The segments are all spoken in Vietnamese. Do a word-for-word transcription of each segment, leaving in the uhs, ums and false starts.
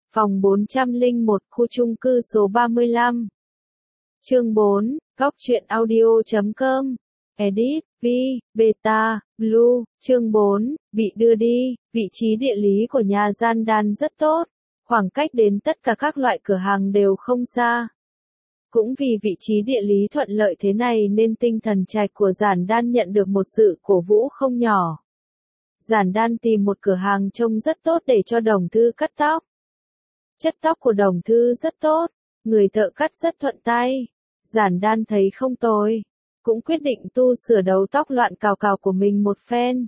Phòng bốn trăm lẻ một, khu chung cư số ba mươi lăm. Chương bốn, góc truyện audio chấm com. Edit, V, Beta, Blue. Chương bốn, bị đưa đi. Vị trí địa lý của nhà Giản Đan rất tốt. Khoảng cách đến tất cả các loại cửa hàng đều không xa. Cũng vì vị trí địa lý thuận lợi thế này nên tinh thần trạch của Giản Đan nhận được một sự cổ vũ không nhỏ. Giản Đan tìm một cửa hàng trông rất tốt để cho Đồng Thư cắt tóc. Chất tóc của Đồng Thư rất tốt, người thợ cắt rất thuận tay. Giản Đan thấy không tồi, cũng quyết định tu sửa đầu tóc loạn cào cào của mình một phen.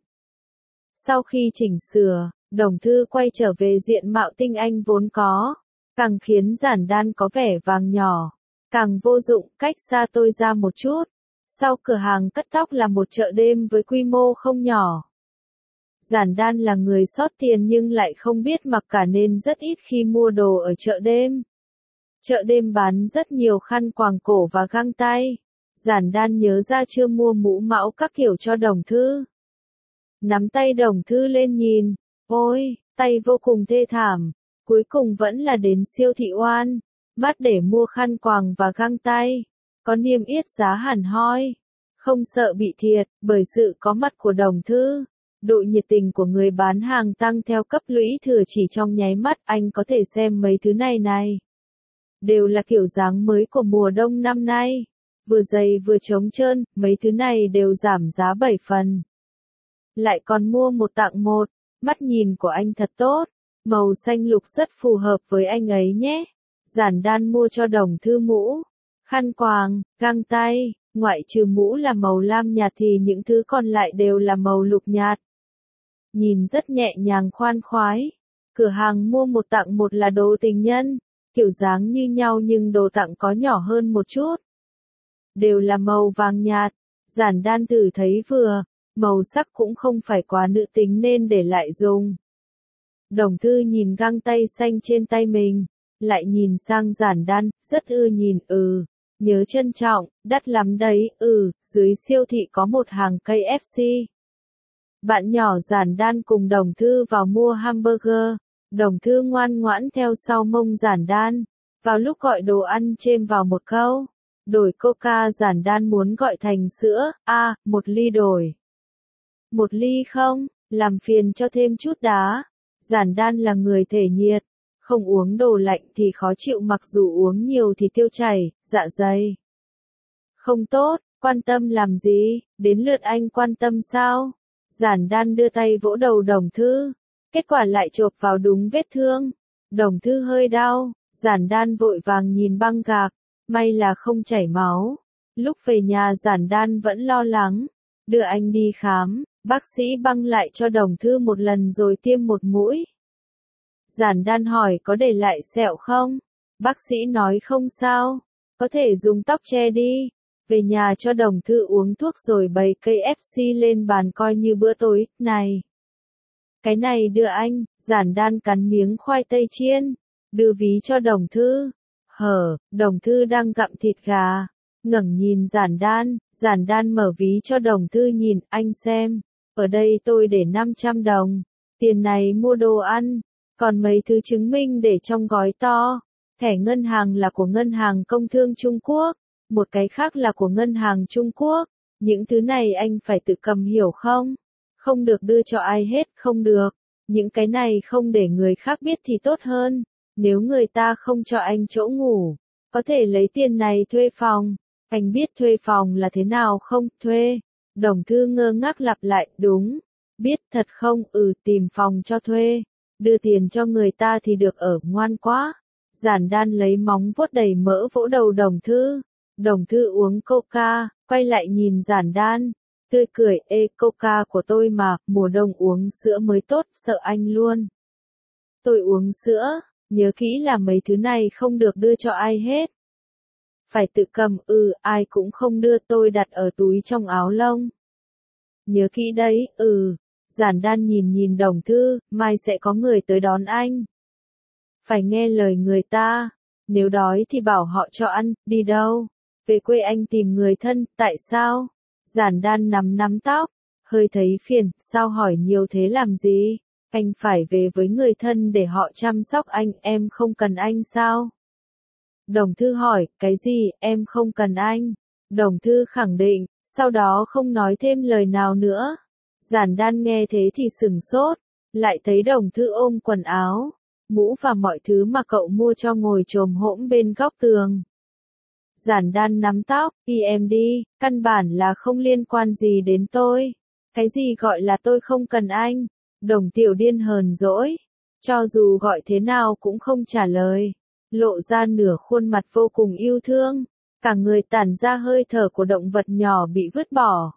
Sau khi chỉnh sửa, Đồng Thư quay trở về diện mạo tinh anh vốn có, càng khiến Giản Đan có vẻ vàng nhỏ, càng vô dụng. Cách xa tôi ra một chút, sau cửa hàng cắt tóc là một chợ đêm với quy mô không nhỏ. Giản Đan là người xót tiền nhưng lại không biết mặc cả nên rất ít khi mua đồ ở chợ đêm. Chợ đêm bán rất nhiều khăn quàng cổ và găng tay. Giản Đan nhớ ra chưa mua mũ mão các kiểu cho Đồng Thư. Nắm tay Đồng Thư lên nhìn, ôi, tay vô cùng thê thảm. Cuối cùng vẫn là đến siêu thị Oan, Mart để mua khăn quàng và găng tay. Có niêm yết giá hẳn hoi. Không sợ bị thiệt, bởi sự có mặt của Đồng Thư. Độ nhiệt tình của người bán hàng tăng theo cấp lũy thừa chỉ trong nháy mắt. Anh có thể xem mấy thứ này này. Đều là kiểu dáng mới của mùa đông năm nay. Vừa dày vừa trống trơn, mấy thứ này đều giảm giá bảy phần. Lại còn mua một tặng một, mắt nhìn của anh thật tốt. Màu xanh lục rất phù hợp với anh ấy nhé. Giản Đan mua cho Đồng Thư mũ, khăn quàng, găng tay. Ngoại trừ mũ là màu lam nhạt thì những thứ còn lại đều là màu lục nhạt. Nhìn rất nhẹ nhàng khoan khoái. Cửa hàng mua một tặng một là đồ tình nhân, kiểu dáng như nhau nhưng đồ tặng có nhỏ hơn một chút. Đều là màu vàng nhạt. Giản Đan thử thấy vừa, màu sắc cũng không phải quá nữ tính nên để lại dùng. Đồng Thư nhìn găng tay xanh trên tay mình, lại nhìn sang Giản Đan, rất ưa nhìn. Ừ, nhớ trân trọng, đắt lắm đấy. Ừ, dưới siêu thị có một hàng cây ép xê. Bạn nhỏ Giản Đan cùng Đồng Thư vào mua hamburger. Đồng Thư ngoan ngoãn theo sau mông Giản Đan. Vào lúc gọi đồ ăn chêm vào một câu. Đổi coca. Giản Đan muốn gọi thành sữa. A, à, một ly đổi. Một ly không, làm phiền cho thêm chút đá. Giản Đan là người thể nhiệt. Không uống đồ lạnh thì khó chịu, mặc dù uống nhiều thì tiêu chảy, dạ dày. Không tốt, quan tâm làm gì, đến lượt anh quan tâm sao? Giản Đan đưa tay vỗ đầu Đồng Thư. Kết quả lại chộp vào đúng vết thương. Đồng Thư hơi đau. Giản Đan vội vàng nhìn băng gạc. May là không chảy máu. Lúc về nhà Giản Đan vẫn lo lắng. Đưa anh đi khám. Bác sĩ băng lại cho Đồng Thư một lần rồi tiêm một mũi. Giản Đan hỏi có để lại sẹo không? Bác sĩ nói không sao. Có thể dùng tóc che đi. Về nhà cho Đồng Thư uống thuốc rồi bày cây ép xê lên bàn coi như bữa tối. Này, cái này đưa anh. Giản Đan cắn miếng khoai tây chiên, đưa ví cho Đồng Thư. Hở, Đồng Thư đang gặm thịt gà, ngẩng nhìn Giản Đan. Giản Đan mở ví cho Đồng Thư nhìn, anh xem, ở đây tôi để năm trăm đồng, tiền này mua đồ ăn, còn mấy thứ chứng minh để trong gói to. Thẻ ngân hàng là của Ngân hàng Công thương Trung Quốc, một cái khác là của Ngân hàng Trung Quốc. Những thứ này anh phải tự cầm, hiểu không? Không được đưa cho ai hết, không được. Những cái này không để người khác biết thì tốt hơn. Nếu người ta không cho anh chỗ ngủ, có thể lấy tiền này thuê phòng. Anh biết thuê phòng là thế nào không? Thuê. Đồng Thư ngơ ngác lặp lại, đúng. Biết thật không? Ừ, tìm phòng cho thuê. Đưa tiền cho người ta thì được ở, ngoan quá. Giản Đan lấy móng vuốt đầy mỡ vỗ đầu Đồng Thư. Đồng Thư uống coca, quay lại nhìn Giản Đan. Tươi cười, ê, coca của tôi mà, mùa đông uống sữa mới tốt, sợ anh luôn. Tôi uống sữa, nhớ kỹ là mấy thứ này không được đưa cho ai hết. Phải tự cầm, ừ, ai cũng không đưa, tôi đặt ở túi trong áo lông. Nhớ kỹ đấy, ừ. Giản Đan nhìn nhìn Đồng Thư, mai sẽ có người tới đón anh. Phải nghe lời người ta, nếu đói thì bảo họ cho ăn. Đi đâu? Về quê anh tìm người thân. Tại sao? Giản Đan nắm nắm tóc, hơi thấy phiền, sao hỏi nhiều thế làm gì? Anh phải về với người thân để họ chăm sóc anh, em không cần anh sao? Đồng Thư hỏi, cái gì, em không cần anh? Đồng Thư khẳng định, sau đó không nói thêm lời nào nữa. Giản Đan nghe thế thì sửng sốt, lại thấy Đồng Thư ôm quần áo, mũ và mọi thứ mà cậu mua cho ngồi chồm hổm bên góc tường. Giản Đan nắm tóc, đi em đi, căn bản là không liên quan gì đến tôi. Cái gì gọi là tôi không cần anh? Đồng Tiểu Điên hờn dỗi, cho dù gọi thế nào cũng không trả lời, lộ ra nửa khuôn mặt vô cùng yêu thương, cả người tản ra hơi thở của động vật nhỏ bị vứt bỏ.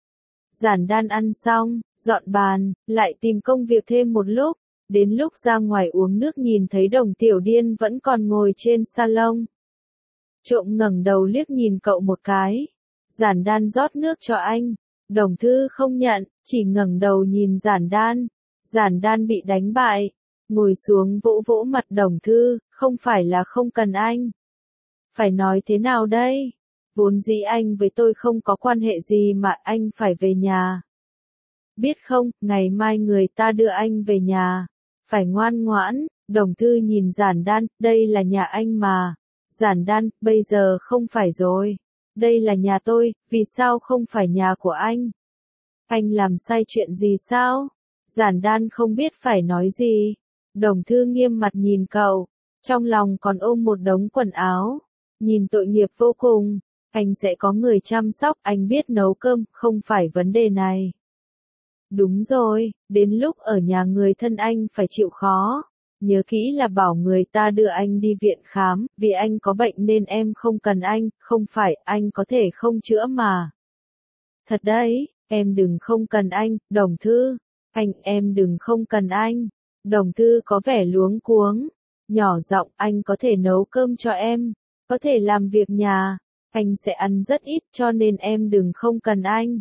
Giản Đan ăn xong, dọn bàn, lại tìm công việc thêm một lúc, đến lúc ra ngoài uống nước nhìn thấy Đồng Tiểu Điên vẫn còn ngồi trên salon. Trộm ngẩng đầu liếc nhìn cậu một cái. Giản Đan rót nước cho anh. Đồng Thư không nhận, chỉ ngẩng đầu nhìn Giản Đan. Giản Đan bị đánh bại, ngồi xuống vỗ vỗ mặt Đồng Thư, không phải là không cần anh. Phải nói thế nào đây? Vốn dĩ anh với tôi không có quan hệ gì mà anh phải về nhà. Biết không, ngày mai người ta đưa anh về nhà. Phải ngoan ngoãn. Đồng Thư nhìn Giản Đan, đây là nhà anh mà. Giản Đan, bây giờ không phải rồi. Đây là nhà tôi, vì sao không phải nhà của anh? Anh làm sai chuyện gì sao? Giản Đan không biết phải nói gì. Đồng Thư nghiêm mặt nhìn cậu, trong lòng còn ôm một đống quần áo. Nhìn tội nghiệp vô cùng, anh sẽ có người chăm sóc, anh biết nấu cơm, không phải vấn đề này. Đúng rồi, đến lúc ở nhà người thân anh phải chịu khó. Nhớ kỹ là bảo người ta đưa anh đi viện khám, vì anh có bệnh nên em không cần anh, không phải, anh có thể không chữa mà. Thật đấy, em đừng không cần anh, Đồng Thư. Anh, em đừng không cần anh. Đồng Thư có vẻ luống cuống, nhỏ giọng, anh có thể nấu cơm cho em, có thể làm việc nhà, anh sẽ ăn rất ít cho nên em đừng không cần anh.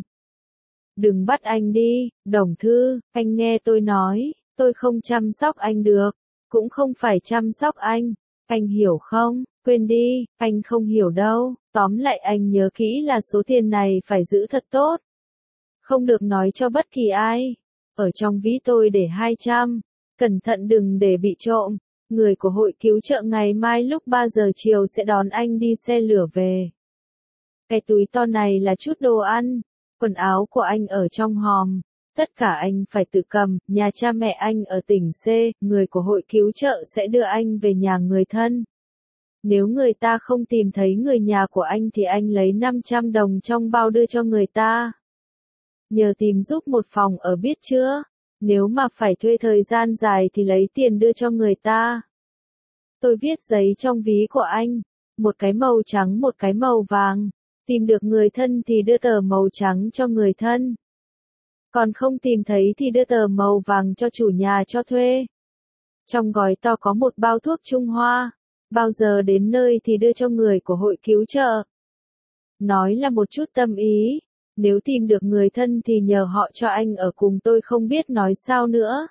Đừng bắt anh đi, Đồng Thư, anh nghe tôi nói, tôi không chăm sóc anh được. Cũng không phải chăm sóc anh, anh hiểu không? Quên đi, anh không hiểu đâu, tóm lại anh nhớ kỹ là số tiền này phải giữ thật tốt. Không được nói cho bất kỳ ai. Ở trong ví tôi để hai trăm, cẩn thận đừng để bị trộm. Người của hội cứu trợ ngày mai lúc ba giờ chiều sẽ đón anh đi xe lửa về. Cái túi to này là chút đồ ăn, quần áo của anh ở trong hòm. Tất cả anh phải tự cầm, nhà cha mẹ anh ở tỉnh C, người của hội cứu trợ sẽ đưa anh về nhà người thân. Nếu người ta không tìm thấy người nhà của anh thì anh lấy năm trăm đồng trong bao đưa cho người ta. Nhờ tìm giúp một phòng ở biết chưa? Nếu mà phải thuê thời gian dài thì lấy tiền đưa cho người ta. Tôi viết giấy trong ví của anh, một cái màu trắng một cái màu vàng. Tìm được người thân thì đưa tờ màu trắng cho người thân. Còn không tìm thấy thì đưa tờ màu vàng cho chủ nhà cho thuê. Trong gói to có một bao thuốc Trung Hoa. Bao giờ đến nơi thì đưa cho người của hội cứu trợ. Nói là một chút tâm ý. Nếu tìm được người thân thì nhờ họ cho anh ở cùng, tôi không biết nói sao nữa.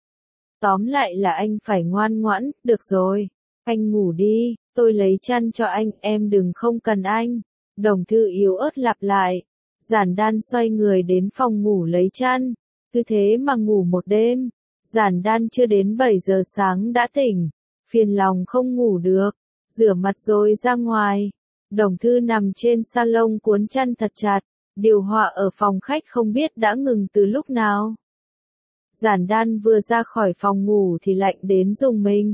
Tóm lại là anh phải ngoan ngoãn, được rồi. Anh ngủ đi, tôi lấy chăn cho anh, em đừng không cần anh. Đồng Thư yếu ớt lặp lại. Giản Đan xoay người đến phòng ngủ lấy chăn, cứ thế mà ngủ một đêm. Giản Đan chưa đến bảy giờ sáng đã tỉnh, phiền lòng không ngủ được, rửa mặt rồi ra ngoài. Đồng Thư nằm trên salon cuốn chăn thật chặt, điều hòa ở phòng khách không biết đã ngừng từ lúc nào. Giản Đan vừa ra khỏi phòng ngủ thì lạnh đến rùng mình.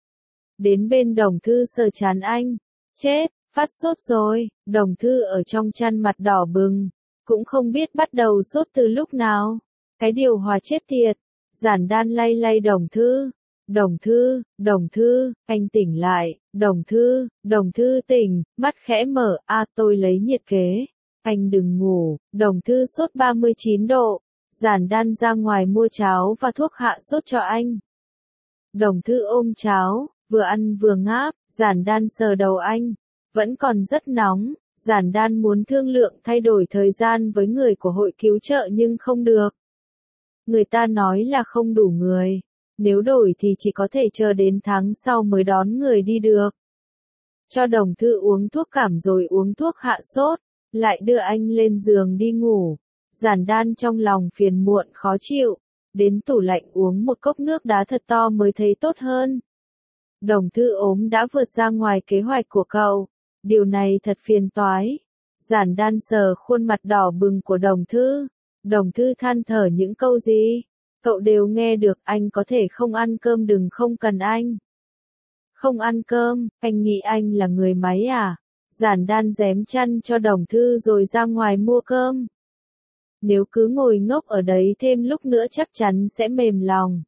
Đến bên Đồng Thư sờ trán anh, chết, phát sốt rồi. Đồng Thư ở trong chăn mặt đỏ bừng. Cũng không biết bắt đầu sốt từ lúc nào. Cái điều hòa chết tiệt. Giản Đan lay lay Đồng Thư. Đồng Thư, Đồng Thư, anh tỉnh lại. Đồng Thư, Đồng Thư tỉnh, mắt khẽ mở, a à, tôi lấy nhiệt kế. Anh đừng ngủ. Đồng Thư sốt ba mươi chín độ. Giản Đan ra ngoài mua cháo và thuốc hạ sốt cho anh. Đồng Thư ôm cháo, vừa ăn vừa ngáp. Giản Đan sờ đầu anh, vẫn còn rất nóng. Giản Đan muốn thương lượng thay đổi thời gian với người của hội cứu trợ nhưng không được. Người ta nói là không đủ người. Nếu đổi thì chỉ có thể chờ đến tháng sau mới đón người đi được. Cho Đồng Thư uống thuốc cảm rồi uống thuốc hạ sốt, lại đưa anh lên giường đi ngủ. Giản Đan trong lòng phiền muộn khó chịu. đến tủ lạnh uống một cốc nước đá thật to mới thấy tốt hơn. Đồng Thư ốm đã vượt ra ngoài kế hoạch của cậu, điều này thật phiền toái. Giản Đan sờ khuôn mặt đỏ bừng của Đồng Thư, Đồng Thư than thở những câu gì, cậu đều nghe được, anh có thể không ăn cơm đừng không cần anh. Không ăn cơm, anh nghĩ anh là người máy à? Giản Đan dém chăn cho Đồng Thư rồi ra ngoài mua cơm. Nếu cứ ngồi ngốc ở đấy thêm lúc nữa chắc chắn sẽ mềm lòng.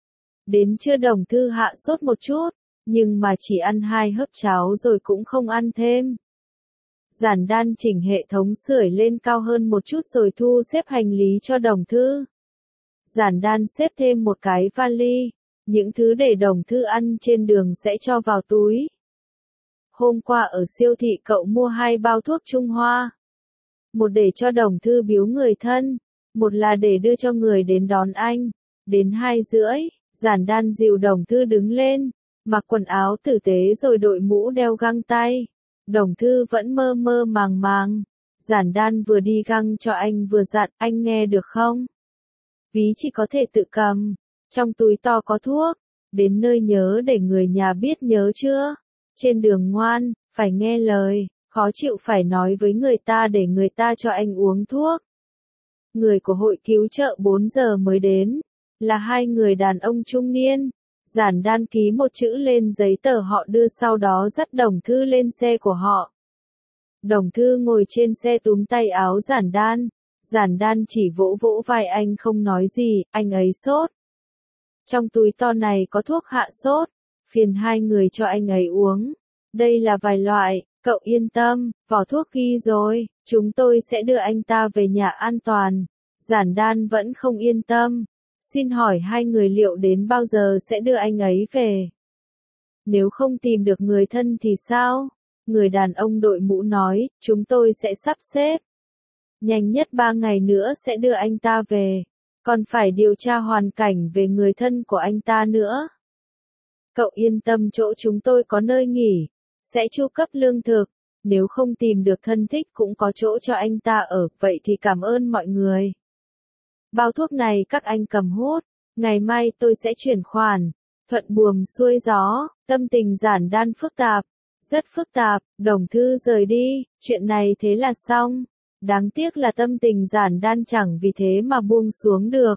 Đến trưa Đồng Thư hạ sốt một chút, nhưng mà chỉ ăn hai hớp cháo rồi cũng không ăn thêm. Giản Đan chỉnh hệ thống sưởi lên cao hơn một chút rồi thu xếp hành lý cho Đồng Thư. Giản Đan xếp thêm một cái vali, những thứ để Đồng Thư ăn trên đường sẽ cho vào túi. Hôm qua ở siêu thị cậu mua hai bao thuốc Trung Hoa. Một để cho Đồng Thư biếu người thân, một là để đưa cho người đến đón anh. Đến hai rưỡi, Giản Đan dìu Đồng Thư đứng lên, mặc quần áo tử tế rồi đội mũ đeo găng tay. Đồng Thư vẫn mơ mơ màng màng. Giản Đan vừa đi găng cho anh vừa dặn, anh nghe được không? Ví chỉ có thể tự cầm, trong túi to có thuốc, đến nơi nhớ để người nhà biết nhớ chưa? Trên đường ngoan, phải nghe lời, khó chịu phải nói với người ta để người ta cho anh uống thuốc. Người của hội cứu trợ bốn giờ mới đến, là hai người đàn ông trung niên. Giản Đan ký một chữ lên giấy tờ họ đưa sau đó dắt Đồng Thư lên xe của họ. Đồng Thư ngồi trên xe túm tay áo Giản Đan. Giản Đan chỉ vỗ vỗ vai anh không nói gì, anh ấy sốt. Trong túi to này có thuốc hạ sốt, phiền hai người cho anh ấy uống. Đây là vài loại, cậu yên tâm, vỏ thuốc ghi rồi, chúng tôi sẽ đưa anh ta về nhà an toàn. Giản Đan vẫn không yên tâm. Xin hỏi hai người liệu đến bao giờ sẽ đưa anh ấy về? Nếu không tìm được người thân thì sao? Người đàn ông đội mũ nói, chúng tôi sẽ sắp xếp. Nhanh nhất ba ngày nữa sẽ đưa anh ta về. Còn phải điều tra hoàn cảnh về người thân của anh ta nữa. Cậu yên tâm, chỗ chúng tôi có nơi nghỉ, sẽ chu cấp lương thực. Nếu không tìm được thân thích cũng có chỗ cho anh ta ở, vậy thì cảm ơn mọi người. Bao thuốc này các anh cầm hút, ngày mai tôi sẽ chuyển khoản. Thuận buồm xuôi gió, tâm tình Giản Đan phức tạp, rất phức tạp. Đồng Thư rời đi, chuyện này thế là xong. Đáng tiếc là tâm tình Giản Đan chẳng vì thế mà buông xuống được.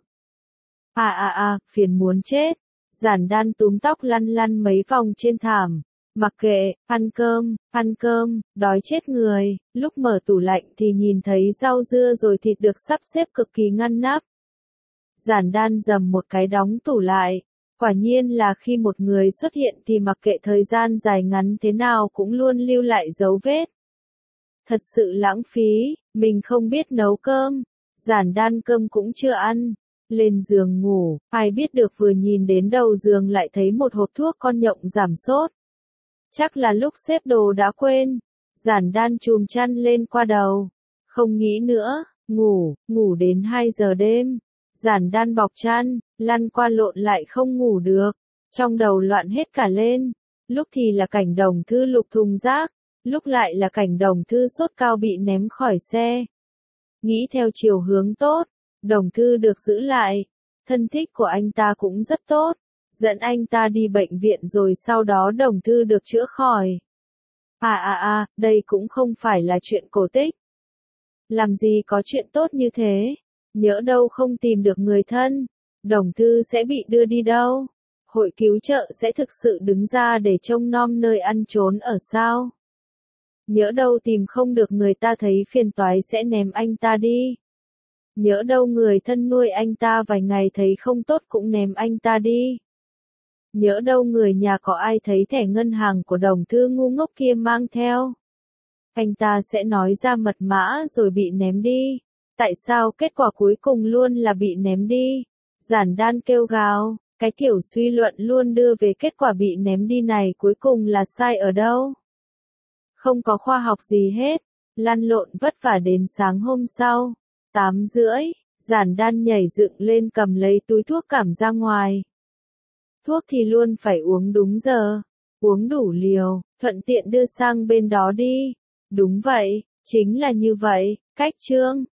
À à à, phiền muốn chết. Giản Đan túm tóc lăn lăn mấy vòng trên thảm. Mặc kệ, ăn cơm, ăn cơm, đói chết người. Lúc mở tủ lạnh thì nhìn thấy rau dưa rồi thịt được sắp xếp cực kỳ ngăn nắp. Giản Đan dầm một cái đóng tủ lại. Quả nhiên là khi một người xuất hiện thì mặc kệ thời gian dài ngắn thế nào cũng luôn lưu lại dấu vết. Thật sự lãng phí, mình không biết nấu cơm. Giản Đan cơm cũng chưa ăn. Lên giường ngủ, ai biết được vừa nhìn đến đầu giường lại thấy một hộp thuốc con nhộng giảm sốt. Chắc là lúc xếp đồ đã quên. Giản Đan chùm chăn lên qua đầu. Không nghĩ nữa, ngủ, ngủ đến hai giờ đêm. Giản Đan bọc chăn, lăn qua lộn lại không ngủ được. Trong đầu loạn hết cả lên. Lúc thì là cảnh Đồng Thư lục thùng rác, lúc lại là cảnh Đồng Thư sốt cao bị ném khỏi xe. Nghĩ theo chiều hướng tốt, Đồng Thư được giữ lại. Thân thích của anh ta cũng rất tốt. Dẫn anh ta đi bệnh viện rồi sau đó Đồng Thư được chữa khỏi. À à à, đây cũng không phải là chuyện cổ tích. Làm gì có chuyện tốt như thế? Nhỡ đâu không tìm được người thân, Đồng Thư sẽ bị đưa đi đâu? Hội cứu trợ sẽ thực sự đứng ra để trông nom nơi ăn trốn ở sao? Nhỡ đâu tìm không được người ta thấy phiền toái sẽ ném anh ta đi. Nhỡ đâu người thân nuôi anh ta vài ngày thấy không tốt cũng ném anh ta đi. Nhỡ đâu người nhà có ai thấy thẻ ngân hàng của Đồng Thư ngu ngốc kia mang theo. Anh ta sẽ nói ra mật mã rồi bị ném đi. Tại sao kết quả cuối cùng luôn là bị ném đi? Giản Đan kêu gào, cái kiểu suy luận luôn đưa về kết quả bị ném đi này cuối cùng là sai ở đâu? Không có khoa học gì hết, lăn lộn vất vả đến sáng hôm sau. Tám rưỡi, Giản Đan nhảy dựng lên cầm lấy túi thuốc cảm ra ngoài. Thuốc thì luôn phải uống đúng giờ, uống đủ liều, thuận tiện đưa sang bên đó đi. Đúng vậy, chính là như vậy, cách chương.